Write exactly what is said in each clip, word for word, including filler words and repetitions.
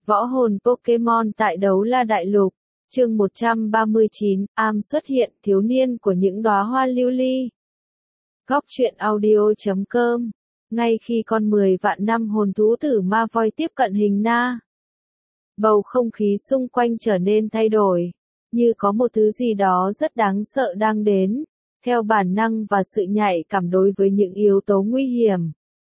Võ hồn Pokemon tại Đấu La Đại Lục, chương một trăm ba mươi chín, Am xuất hiện, thiếu niên của những đóa hoa lưu ly. Góc truyện audio chấm com. Ngay khi con mười vạn năm hồn thú tử ma voi tiếp cận hình na, bầu không khí xung quanh trở nên thay đổi, như có một thứ gì đó rất đáng sợ đang đến, theo bản năng và sự nhạy cảm đối với những yếu tố nguy hiểm.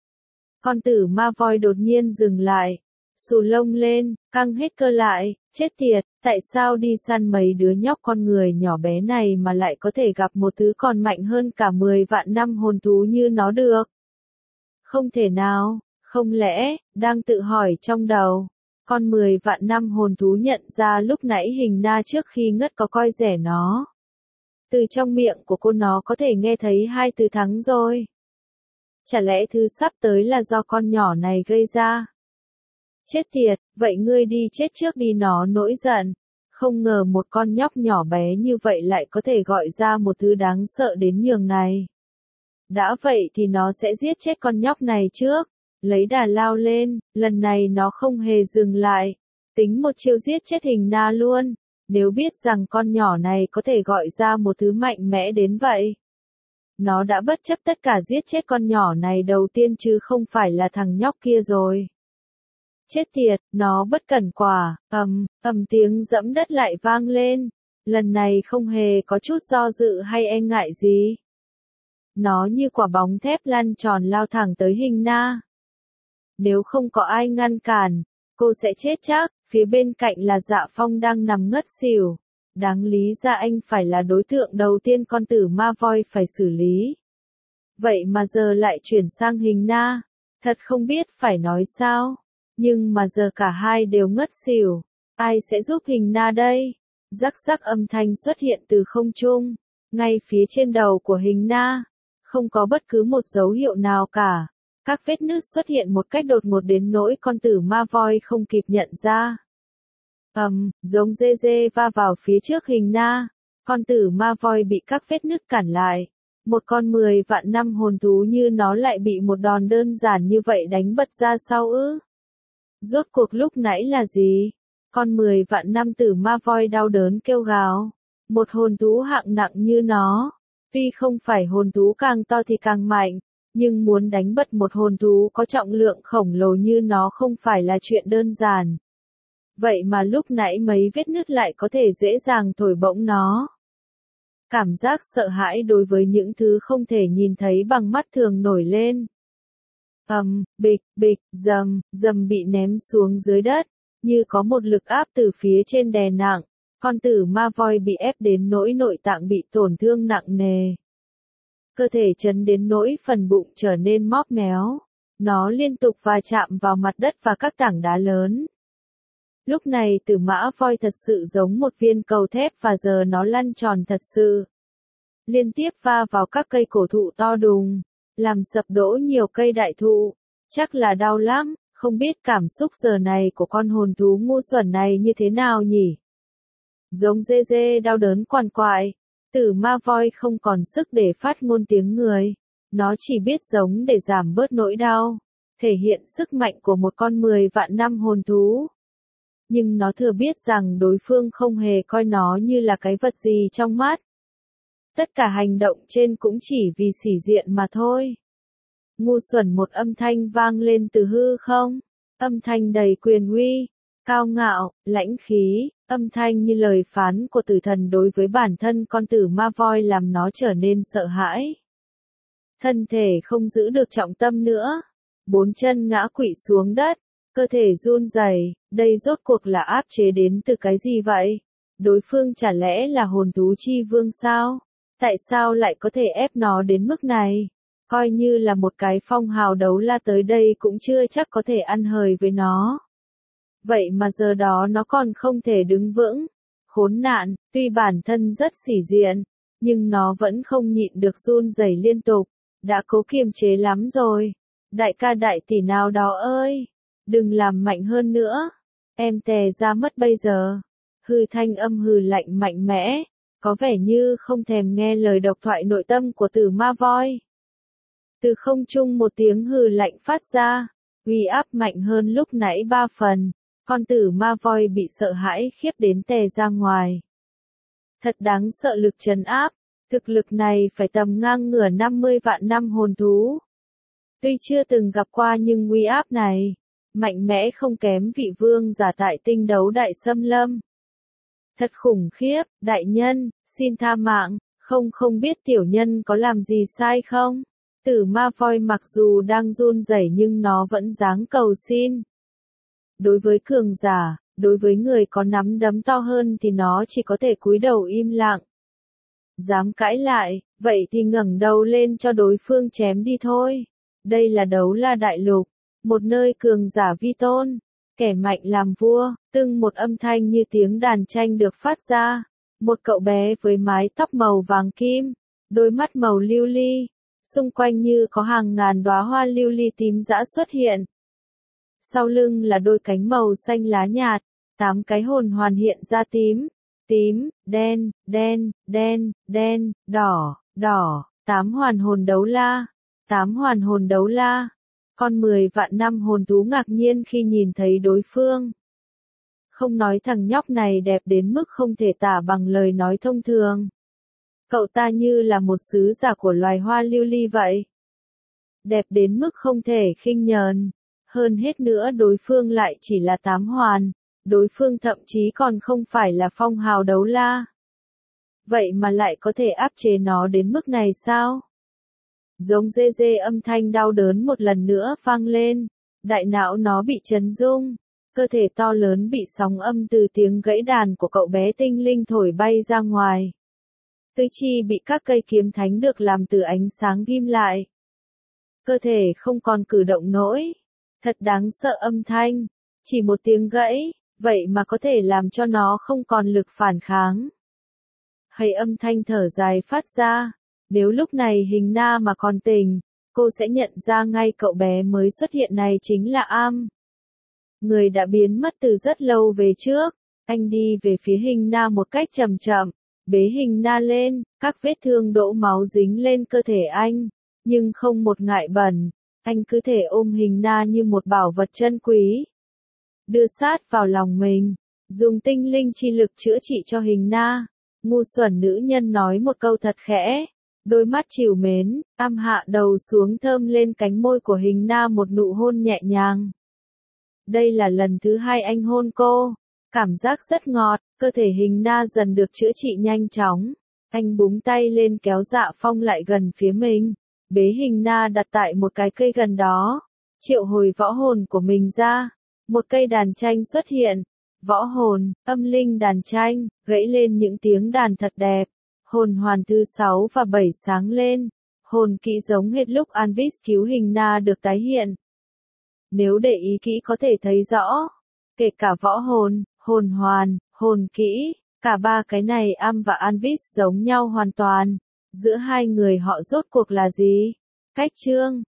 Con tử ma voi đột nhiên dừng lại, xù lông lên, căng hết cơ lại, chết tiệt, tại sao đi săn mấy đứa nhóc con người nhỏ bé này mà lại có thể gặp một thứ còn mạnh hơn cả mười vạn năm hồn thú như nó được? Không thể nào, không lẽ, đang tự hỏi trong đầu, con mười vạn năm hồn thú nhận ra lúc nãy hình na trước khi ngất có coi rẻ nó. Từ trong miệng của cô nó có thể nghe thấy hai từ thắng rồi. Chả lẽ thứ sắp tới là do con nhỏ này gây ra? Chết tiệt, vậy ngươi đi chết trước đi, nó nổi giận. Không ngờ một con nhóc nhỏ bé như vậy lại có thể gọi ra một thứ đáng sợ đến nhường này. Đã vậy thì nó sẽ giết chết con nhóc này trước. Lấy đà lao lên, lần này nó không hề dừng lại. Tính một chiêu giết chết hình na luôn. Nếu biết rằng con nhỏ này có thể gọi ra một thứ mạnh mẽ đến vậy, nó đã bất chấp tất cả giết chết con nhỏ này đầu tiên chứ không phải là thằng nhóc kia rồi. Chết tiệt, nó bất cẩn quả, ầm, ầm tiếng dẫm đất lại vang lên. Lần này không hề có chút do dự hay e ngại gì. Nó như quả bóng thép lăn tròn lao thẳng tới hình na. Nếu không có ai ngăn cản, cô sẽ chết chắc. Phía bên cạnh là Dạ Phong đang nằm ngất xỉu. Đáng lý ra anh phải là đối tượng đầu tiên con tử ma voi phải xử lý. Vậy mà giờ lại chuyển sang hình na. Thật không biết phải nói sao. Nhưng mà giờ cả hai đều ngất xỉu. Ai sẽ giúp hình na đây? Rắc rắc âm thanh xuất hiện từ không trung. Ngay phía trên đầu của hình na. Không có bất cứ một dấu hiệu nào cả. Các vết nứt xuất hiện một cách đột ngột đến nỗi con tử ma voi không kịp nhận ra. Ầm, um, giống dê dê va vào phía trước hình na. Con tử ma voi bị các vết nứt cản lại. Một con mười vạn năm hồn thú như nó lại bị một đòn đơn giản như vậy đánh bật ra sau ư? Rốt cuộc lúc nãy là gì? Con mười vạn năm tử ma voi đau đớn kêu gào. Một hồn thú hạng nặng như nó, tuy không phải hồn thú càng to thì càng mạnh, nhưng muốn đánh bật một hồn thú có trọng lượng khổng lồ như nó không phải là chuyện đơn giản. Vậy mà lúc nãy mấy vết nứt lại có thể dễ dàng thổi bổng nó. Cảm giác sợ hãi đối với những thứ không thể nhìn thấy bằng mắt thường nổi lên. Ầm, um, bịch, bịch, dầm, dầm bị ném xuống dưới đất, như có một lực áp từ phía trên đè nặng. Con tử ma voi bị ép đến nỗi nội tạng bị tổn thương nặng nề. Cơ thể chấn đến nỗi phần bụng trở nên móp méo. Nó liên tục va chạm vào mặt đất và các tảng đá lớn. Lúc này tử mã voi thật sự giống một viên cầu thép và giờ nó lăn tròn thật sự. Liên tiếp va vào các cây cổ thụ to đùng, làm sập đổ nhiều cây đại thụ. Chắc là đau lắm, không biết cảm xúc giờ này của con hồn thú ngu xuẩn này như thế nào nhỉ? Giống dê dê đau đớn quằn quại. Tử ma voi không còn sức để phát ngôn tiếng người. Nó chỉ biết giống để giảm bớt nỗi đau. Thể hiện sức mạnh của một con mười vạn năm hồn thú. Nhưng nó thừa biết rằng đối phương không hề coi nó như là cái vật gì trong mắt. Tất cả hành động trên cũng chỉ vì sỉ diện mà thôi. Ngu xuẩn, một âm thanh vang lên từ hư không. Âm thanh đầy quyền uy, cao ngạo, lãnh khí. Âm thanh như lời phán của tử thần đối với bản thân con tử ma voi làm nó trở nên sợ hãi. Thân thể không giữ được trọng tâm nữa. Bốn chân ngã quỵ xuống đất. Cơ thể run rẩy. Đây rốt cuộc là áp chế đến từ cái gì vậy? Đối phương chả lẽ là hồn thú chi vương sao? Tại sao lại có thể ép nó đến mức này? Coi như là một cái phong hào đấu la tới đây cũng chưa chắc có thể ăn hời với nó. Vậy mà giờ đó nó còn không thể đứng vững. Khốn nạn, tuy bản thân rất sỉ diện, nhưng nó vẫn không nhịn được run rẩy liên tục. Đã cố kiềm chế lắm rồi. Đại ca đại tỷ nào đó ơi, đừng làm mạnh hơn nữa. Em tè ra mất bây giờ. Hư thanh âm hừ lạnh mạnh mẽ, có vẻ như không thèm nghe lời độc thoại nội tâm của tử ma voi. Từ không trung một tiếng hừ lạnh phát ra, uy áp mạnh hơn lúc nãy ba phần. Con tử ma voi bị sợ hãi khiếp đến tè ra ngoài. Thật đáng sợ lực trấn áp, thực lực này phải tầm ngang ngửa năm mươi vạn năm hồn thú. Tuy chưa từng gặp qua nhưng uy áp này, mạnh mẽ không kém vị vương giả tại tinh đấu đại xâm lâm. Thật khủng khiếp, đại nhân, xin tha mạng, không không biết tiểu nhân có làm gì sai không? Tử ma voi mặc dù đang run rẩy nhưng nó vẫn dáng cầu xin. Đối với cường giả, đối với người có nắm đấm to hơn thì nó chỉ có thể cúi đầu im lặng. Dám cãi lại, vậy thì ngẩng đầu lên cho đối phương chém đi thôi. Đây là Đấu La Đại Lục, một nơi cường giả vi tôn, kẻ mạnh làm vua, từng một âm thanh như tiếng đàn tranh được phát ra. Một cậu bé với mái tóc màu vàng kim, đôi mắt màu lưu ly, xung quanh như có hàng ngàn đóa hoa lưu ly tím dã xuất hiện. Sau lưng là đôi cánh màu xanh lá nhạt, tám cái hồn hoàn hiện ra tím, tím, đen, đen, đen, đen, đỏ, đỏ, tám hoàn hồn đấu la, tám hoàn hồn đấu la. Con mười vạn năm hồn thú ngạc nhiên khi nhìn thấy đối phương. Không nói thằng nhóc này đẹp đến mức không thể tả bằng lời nói thông thường. Cậu ta như là một sứ giả của loài hoa lưu ly vậy. Đẹp đến mức không thể khinh nhờn. Hơn hết nữa đối phương lại chỉ là tám hoàn. Đối phương thậm chí còn không phải là phong hào đấu la. Vậy mà lại có thể áp chế nó đến mức này sao? Giống dê dê âm thanh đau đớn một lần nữa vang lên. Đại não nó bị chấn rung. Cơ thể to lớn bị sóng âm từ tiếng gãy đàn của cậu bé tinh linh thổi bay ra ngoài. Tứ chi bị các cây kiếm thánh được làm từ ánh sáng ghim lại. Cơ thể không còn cử động nổi. Thật đáng sợ âm thanh. Chỉ một tiếng gãy, vậy mà có thể làm cho nó không còn lực phản kháng. Hay âm thanh thở dài phát ra. Nếu lúc này Hình Na mà còn tỉnh, cô sẽ nhận ra ngay cậu bé mới xuất hiện này chính là Am. Người đã biến mất từ rất lâu về trước. Anh đi về phía Hình Na một cách chậm chậm, bế Hình Na lên, các vết thương đổ máu dính lên cơ thể anh, nhưng không một ngại bẩn, anh cứ thể ôm Hình Na như một bảo vật chân quý. Đưa sát vào lòng mình, dùng tinh linh chi lực chữa trị cho Hình Na. Ngu xuẩn nữ nhân nói một câu thật khẽ, đôi mắt trìu mến, Am hạ đầu xuống thơm lên cánh môi của Hình Na một nụ hôn nhẹ nhàng. Đây là lần thứ hai anh hôn cô, cảm giác rất ngọt, cơ thể Hình Na dần được chữa trị nhanh chóng. Anh búng tay lên kéo Dạ Phong lại gần phía mình, bế Hình Na đặt tại một cái cây gần đó, triệu hồi võ hồn của mình ra. Một cây đàn tranh xuất hiện, võ hồn, âm linh đàn tranh, gãy lên những tiếng đàn thật đẹp. Hồn hoàn thứ sáu và bảy sáng lên, hồn kỹ giống hệt lúc Anvis cứu Hình Na được tái hiện. Nếu để ý kỹ có thể thấy rõ, kể cả võ hồn, hồn hoàn, hồn kỹ, cả ba cái này Am và Anvis giống nhau hoàn toàn. Giữa hai người họ rốt cuộc là gì? Cách chương